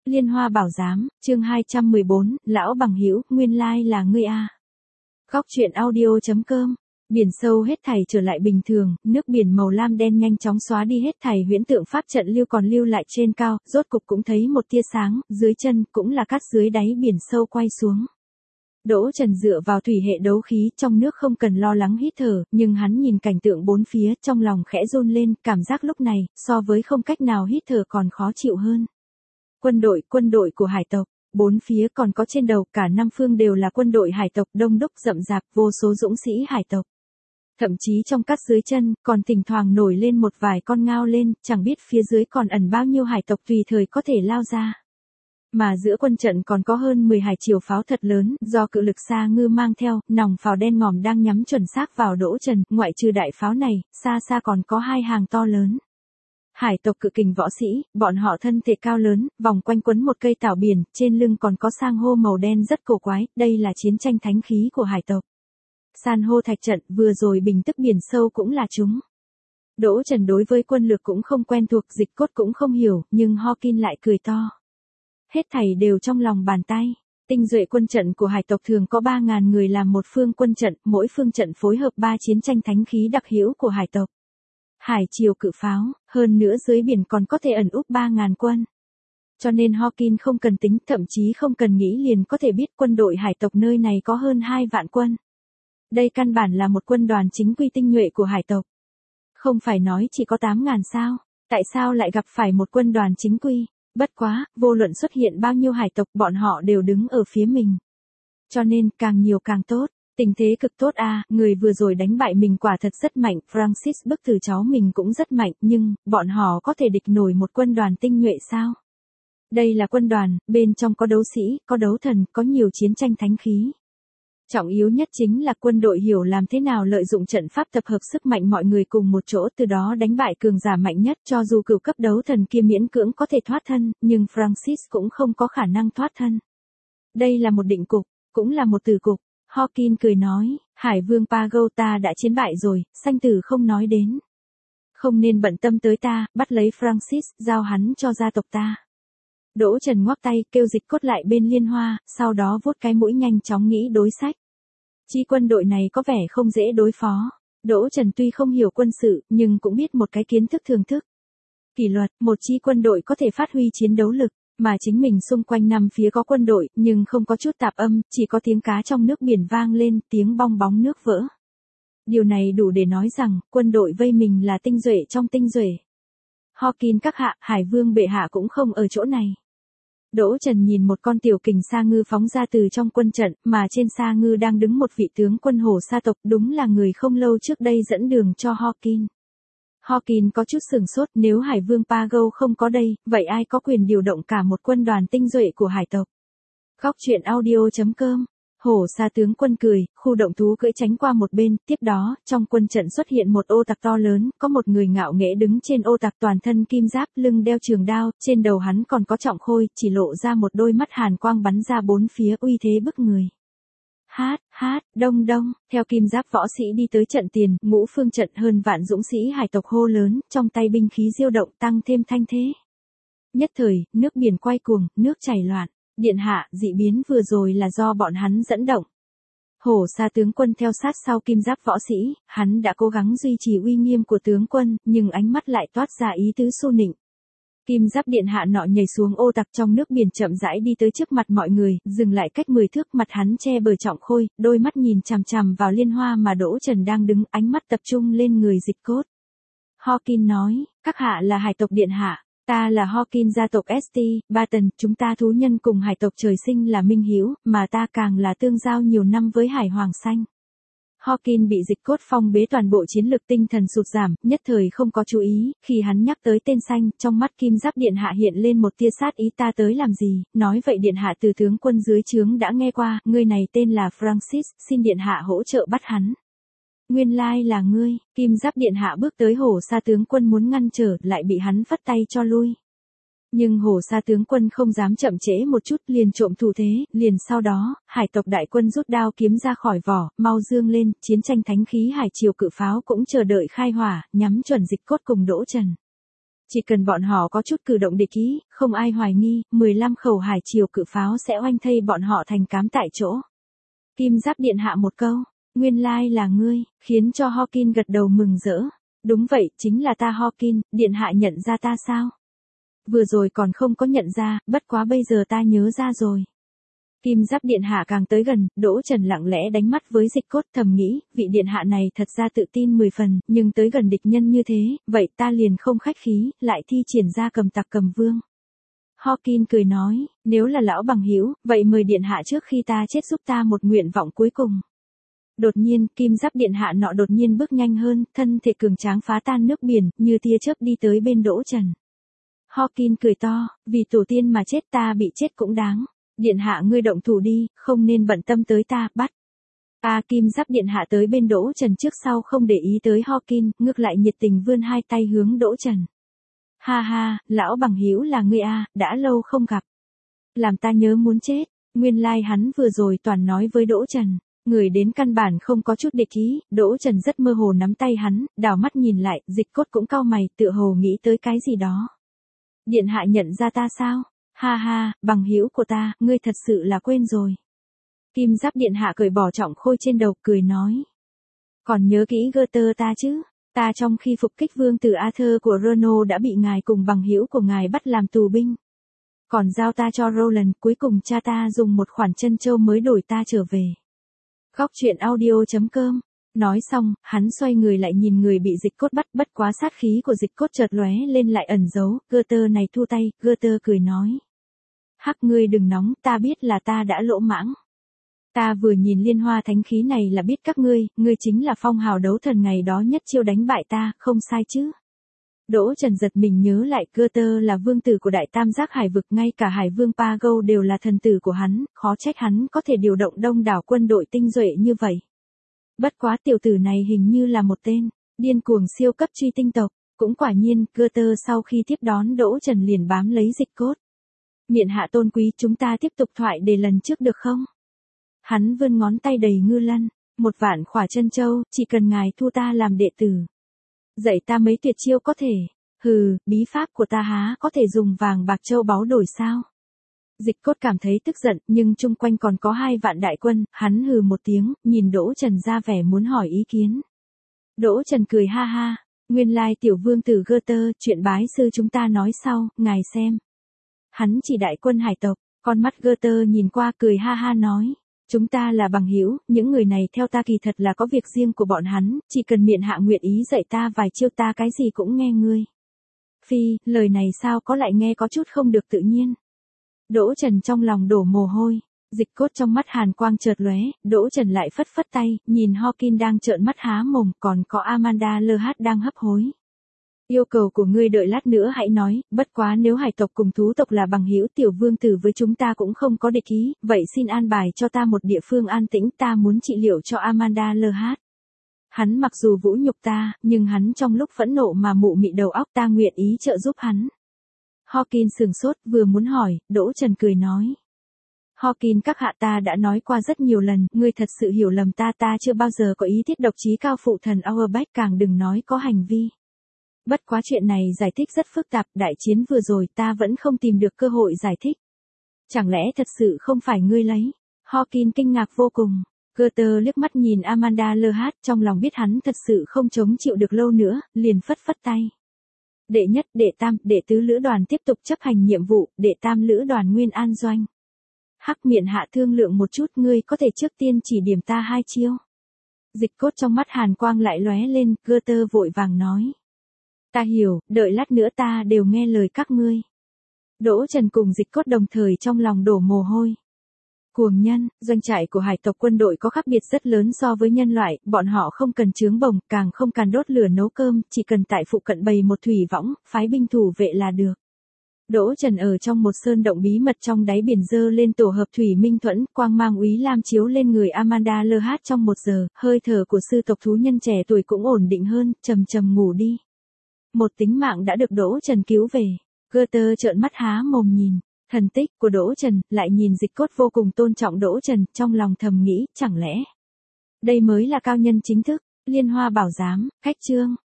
Liên Hoa Bảo Giám, chương 214, lão bằng hữu, nguyên lai là ngươi a. Góc truyện audio.com. Biển sâu hết thảy trở lại bình thường, nước biển màu lam đen nhanh chóng xóa đi hết thảy huyễn tượng pháp trận lưu còn lưu lại trên cao, rốt cục cũng thấy một tia sáng, dưới chân cũng là cát dưới đáy biển sâu quay xuống. Đỗ Trần dựa vào thủy hệ đấu khí, trong nước không cần lo lắng hít thở, nhưng hắn nhìn cảnh tượng bốn phía, trong lòng khẽ run lên, cảm giác lúc này, so với không cách nào hít thở còn khó chịu hơn. Quân đội của hải tộc, bốn phía còn có trên đầu, cả năm phương đều là quân đội hải tộc đông đúc rậm rạp, vô số dũng sĩ hải tộc. Thậm chí trong cát dưới chân, còn thỉnh thoảng nổi lên một vài con ngao lên, chẳng biết phía dưới còn ẩn bao nhiêu hải tộc tùy thời có thể lao ra. Mà giữa quân trận còn có hơn 10 hải triều pháo thật lớn, do cự lực xa ngư mang theo, nòng pháo đen ngòm đang nhắm chuẩn xác vào Đỗ Trần, ngoại trừ đại pháo này, xa xa còn có hai hàng to lớn. Hải tộc cự kình võ sĩ, bọn họ thân thể cao lớn, vòng quanh quấn một cây tảo biển, trên lưng còn có sang hô màu đen rất cổ quái, đây là chiến tranh thánh khí của hải tộc. San hô thạch trận, vừa rồi bình tức biển sâu cũng là chúng. Đỗ Trần đối với quân lược cũng không quen thuộc, dịch cốt cũng không hiểu, nhưng Hawking lại cười to. Hết thảy đều trong lòng bàn tay. Tinh duệ quân trận của hải tộc thường có 3.000 người làm một phương quân trận, mỗi phương trận phối hợp 3 chiến tranh thánh khí đặc hữu của hải tộc. Hải triều cự pháo, hơn nữa dưới biển còn có thể ẩn úp 3.000 quân. Cho nên Hawking không cần tính, thậm chí không cần nghĩ liền có thể biết quân đội hải tộc nơi này có hơn 2 vạn quân. Đây căn bản là một quân đoàn chính quy tinh nhuệ của hải tộc. Không phải nói chỉ có 8.000 sao, tại sao lại gặp phải một quân đoàn chính quy? Bất quá, vô luận xuất hiện bao nhiêu hải tộc bọn họ đều đứng ở phía mình. Cho nên, càng nhiều càng tốt. Tình thế cực tốt a, người vừa rồi đánh bại mình quả thật rất mạnh, Francis bức tử cháu mình cũng rất mạnh, nhưng, bọn họ có thể địch nổi một quân đoàn tinh nhuệ sao? Đây là quân đoàn, bên trong có đấu sĩ, có đấu thần, có nhiều chiến tranh thánh khí. Trọng yếu nhất chính là quân đội hiểu làm thế nào lợi dụng trận pháp tập hợp sức mạnh mọi người cùng một chỗ, từ đó đánh bại cường giả mạnh nhất. Cho dù cửu cấp đấu thần kia miễn cưỡng có thể thoát thân, nhưng Francis cũng không có khả năng thoát thân. Đây là một định cục, cũng là một tử cục. Hawking cười nói, Hải vương Pagota đã chiến bại rồi, sanh tử không nói đến. Không nên bận tâm tới ta, bắt lấy Francis, giao hắn cho gia tộc ta. Đỗ Trần ngoắc tay, kêu dịch cốt lại bên Liên Hoa, sau đó vuốt cái mũi nhanh chóng nghĩ đối sách. Chi quân đội này có vẻ không dễ đối phó. Đỗ Trần tuy không hiểu quân sự, nhưng cũng biết một cái kiến thức thường thức. Kỷ luật, một chi quân đội có thể phát huy chiến đấu lực, mà chính mình xung quanh năm phía có quân đội, nhưng không có chút tạp âm, chỉ có tiếng cá trong nước biển vang lên, tiếng bong bóng nước vỡ. Điều này đủ để nói rằng, quân đội vây mình là tinh duệ trong tinh duệ. Hawking các hạ, Hải vương bệ hạ cũng không ở chỗ này. Đỗ Trần nhìn một con tiểu kình sa ngư phóng ra từ trong quân trận, mà trên sa ngư đang đứng một vị tướng quân hổ sa tộc, đúng là người không lâu trước đây dẫn đường cho Hawking. Hawking có chút sửng sốt, nếu Hải vương Pago không có đây, vậy ai có quyền điều động cả một quân đoàn tinh duệ của hải tộc? Góc truyện audio.com. Hổ sa tướng quân cười, khu động thú cưỡi tránh qua một bên, tiếp đó, trong quân trận xuất hiện một ô tặc to lớn, có một người ngạo nghễ đứng trên ô tặc toàn thân kim giáp, lưng đeo trường đao, trên đầu hắn còn có trọng khôi, chỉ lộ ra một đôi mắt hàn quang bắn ra bốn phía, uy thế bức người. Hát, đông, theo kim giáp võ sĩ đi tới trận tiền, ngũ phương trận hơn vạn dũng sĩ hải tộc hô lớn, trong tay binh khí diêu động tăng thêm thanh thế. Nhất thời, nước biển quay cuồng, nước chảy loạn. Điện hạ, dị biến vừa rồi là do bọn hắn dẫn động. Hổ sa tướng quân theo sát sau kim giáp võ sĩ, hắn đã cố gắng duy trì uy nghiêm của tướng quân, nhưng ánh mắt lại toát ra ý tứ xu nịnh. Kim giáp điện hạ nọ nhảy xuống ô tặc trong nước biển chậm rãi đi tới trước mặt mọi người, dừng lại cách 10 thước, mặt hắn che bờ trọng khôi, đôi mắt nhìn chằm chằm vào Liên Hoa mà Đỗ Trần đang đứng, ánh mắt tập trung lên người dịch cốt. Hawking nói, các hạ là hải tộc điện hạ. Ta là Hawking gia tộc St. Barton, chúng ta thú nhân cùng hải tộc trời sinh là minh hữu, mà ta càng là tương giao nhiều năm với hải hoàng xanh. Hawking bị dịch cốt phong bế toàn bộ chiến lực tinh thần sụt giảm, nhất thời không có chú ý, khi hắn nhắc tới tên xanh, trong mắt kim giáp điện hạ hiện lên một tia sát ý, ta tới làm gì, nói vậy điện hạ từ tướng quân dưới trướng đã nghe qua, người này tên là Francis, xin điện hạ hỗ trợ bắt hắn. Nguyên lai là ngươi, kim giáp điện hạ bước tới hổ sa tướng quân muốn ngăn trở, lại bị hắn phất tay cho lui. Nhưng hổ sa tướng quân không dám chậm trễ một chút, liền trộm thủ thế, liền sau đó, hải tộc đại quân rút đao kiếm ra khỏi vỏ, mau dương lên, chiến tranh thánh khí hải triều cự pháo cũng chờ đợi khai hỏa, nhắm chuẩn dịch cốt cùng Đỗ Trần. Chỉ cần bọn họ có chút cử động địch ý, không ai hoài nghi, 15 khẩu hải triều cự pháo sẽ oanh thây bọn họ thành cám tại chỗ. Kim Giáp điện hạ một câu, nguyên lai là ngươi, khiến cho Hawking gật đầu mừng rỡ. Đúng vậy, chính là ta Hawking, điện hạ nhận ra ta sao? Vừa rồi còn không có nhận ra, bất quá bây giờ ta nhớ ra rồi. Kim Giáp điện hạ càng tới gần, Đỗ Trần lặng lẽ đánh mắt với Dịch Cốt, thầm nghĩ, vị điện hạ này thật ra tự tin 10 phần, nhưng tới gần địch nhân như thế, vậy ta liền không khách khí, lại thi triển ra cầm tặc cầm vương. Hawking cười nói, nếu là lão bằng hữu, vậy mời điện hạ trước khi ta chết giúp ta một nguyện vọng cuối cùng. Đột nhiên, Kim Giáp điện hạ nọ đột nhiên bước nhanh hơn, thân thể cường tráng phá tan nước biển, như tia chớp đi tới bên Đỗ Trần. Hawking cười to, vì tổ tiên mà chết ta bị chết cũng đáng. Điện hạ ngươi động thủ đi, không nên bận tâm tới ta, bắt. Kim Giáp điện hạ tới bên Đỗ Trần trước sau không để ý tới Hawking, ngược lại nhiệt tình vươn hai tay hướng Đỗ Trần. Ha ha, lão bằng hữu là ngươi đã lâu không gặp. Làm ta nhớ muốn chết, nguyên lai hắn vừa rồi toàn nói với Đỗ Trần. Người đến căn bản không có chút địch ý, Đỗ Trần rất mơ hồ nắm tay hắn, đảo mắt nhìn lại, Dịch Cốt cũng cau mày, tựa hồ nghĩ tới cái gì đó. Điện hạ nhận ra ta sao? Ha ha, bằng hữu của ta, ngươi thật sự là quên rồi. Kim Giáp điện hạ cởi bỏ trọng khôi trên đầu, cười nói. Còn nhớ kỹ Goethe ta chứ? Ta trong khi phục kích vương tử Arthur của Renault đã bị ngài cùng bằng hữu của ngài bắt làm tù binh. Còn giao ta cho Roland, cuối cùng cha ta dùng một khoản trân châu mới đổi ta trở về. Góc truyện audio.com. Nói xong, hắn xoay người lại nhìn người bị Dịch Cốt bắt, bất quá sát khí của Dịch Cốt chợt lóe lên lại ẩn giấu, Goethe này thu tay, Goethe cười nói. Hắc ngươi đừng nóng, ta biết là ta đã lỗ mãng. Ta vừa nhìn liên hoa thánh khí này là biết các ngươi chính là phong hào đấu thần ngày đó nhất chiêu đánh bại ta, không sai chứ. Đỗ Trần giật mình nhớ lại, Goethe là vương tử của Đại Tam Giác Hải vực, ngay cả Hải Vương Pago đều là thần tử của hắn, khó trách hắn có thể điều động đông đảo quân đội tinh nhuệ như vậy. Bất quá tiểu tử này hình như là một tên điên cuồng siêu cấp truy tinh tộc, cũng quả nhiên, Goethe sau khi tiếp đón Đỗ Trần liền bám lấy Dịch Cốt. Miện hạ tôn quý, chúng ta tiếp tục thoại đề lần trước được không? Hắn vươn ngón tay đầy ngư lân, 1 vạn khỏa chân châu, chỉ cần ngài thu ta làm đệ tử. Dạy ta mấy tuyệt chiêu có thể. Hừ, bí pháp của ta há có thể dùng vàng bạc châu báu đổi sao? Dịch Cốt cảm thấy tức giận, nhưng chung quanh còn có 2 vạn đại quân, hắn hừ một tiếng, nhìn Đỗ Trần ra vẻ muốn hỏi ý kiến. Đỗ Trần cười ha ha, nguyên lai tiểu vương tử Goethe, chuyện bái sư chúng ta nói sau, ngài xem. Hắn chỉ đại quân hải tộc, con mắt Goethe nhìn qua cười ha ha nói. Chúng ta là bằng hữu, những người này theo ta kỳ thật là có việc riêng của bọn hắn, chỉ cần miện hạ nguyện ý dạy ta vài chiêu ta cái gì cũng nghe ngươi. Phi, lời này sao có lại nghe có chút không được tự nhiên. Đỗ Trần trong lòng đổ mồ hôi, Dịch Cốt trong mắt hàn quang chợt lóe, Đỗ Trần lại phất phất tay, nhìn Hawking đang trợn mắt há mồm, còn có Amanda LH đang hấp hối. Yêu cầu của ngươi đợi lát nữa hãy nói, bất quá nếu hải tộc cùng thú tộc là bằng hữu tiểu vương tử với chúng ta cũng không có địch ý, vậy xin an bài cho ta một địa phương an tĩnh, ta muốn trị liệu cho Amanda LH. Hắn mặc dù vũ nhục ta, nhưng hắn trong lúc phẫn nộ mà mụ mị đầu óc, ta nguyện ý trợ giúp hắn. Hawking sừng sốt, vừa muốn hỏi, Đỗ Trần cười nói. Hawking các hạ, ta đã nói qua rất nhiều lần, ngươi thật sự hiểu lầm ta chưa bao giờ có ý thiết độc chí cao phụ thần Auerbach, càng đừng nói có hành vi. Bất quá chuyện này giải thích rất phức tạp, đại chiến vừa rồi ta vẫn không tìm được cơ hội giải thích. Chẳng lẽ thật sự không phải ngươi lấy? Hawking kinh ngạc vô cùng. Goethe liếc mắt nhìn Amanda LH, trong lòng biết hắn thật sự không chống chịu được lâu nữa, liền phất phất tay. Đệ nhất, đệ tam, đệ tứ lữ đoàn tiếp tục chấp hành nhiệm vụ, đệ tam lữ đoàn Nguyên An doanh. Hắc miện hạ thương lượng một chút, ngươi có thể trước tiên chỉ điểm ta 2 chiêu. Dịch Cốt trong mắt hàn quang lại lóe lên, Goethe vội vàng nói. Ta hiểu, đợi lát nữa ta đều nghe lời các ngươi. Đỗ Trần cùng Dịch Cốt đồng thời trong lòng đổ mồ hôi. Cuồng nhân, doanh trại của hải tộc quân đội có khác biệt rất lớn so với nhân loại, bọn họ không cần chướng bồng, càng không cần đốt lửa nấu cơm, chỉ cần tại phụ cận bày một thủy võng, phái binh thủ vệ là được. Đỗ Trần ở trong một sơn động bí mật trong đáy biển dơ lên tổ hợp thủy minh thuẫn, quang mang úy lam chiếu lên người Amanda LH trong 1 giờ, hơi thở của sư tộc thú nhân trẻ tuổi cũng ổn định hơn, trầm trầm ngủ đi. Một tính mạng đã được Đỗ Trần cứu về. Goethe trợn mắt há mồm nhìn. Thần tích của Đỗ Trần, lại nhìn Dịch Cốt vô cùng tôn trọng Đỗ Trần, trong lòng thầm nghĩ, chẳng lẽ đây mới là cao nhân chính thức. Liên Hoa Bảo Giám, khách chương.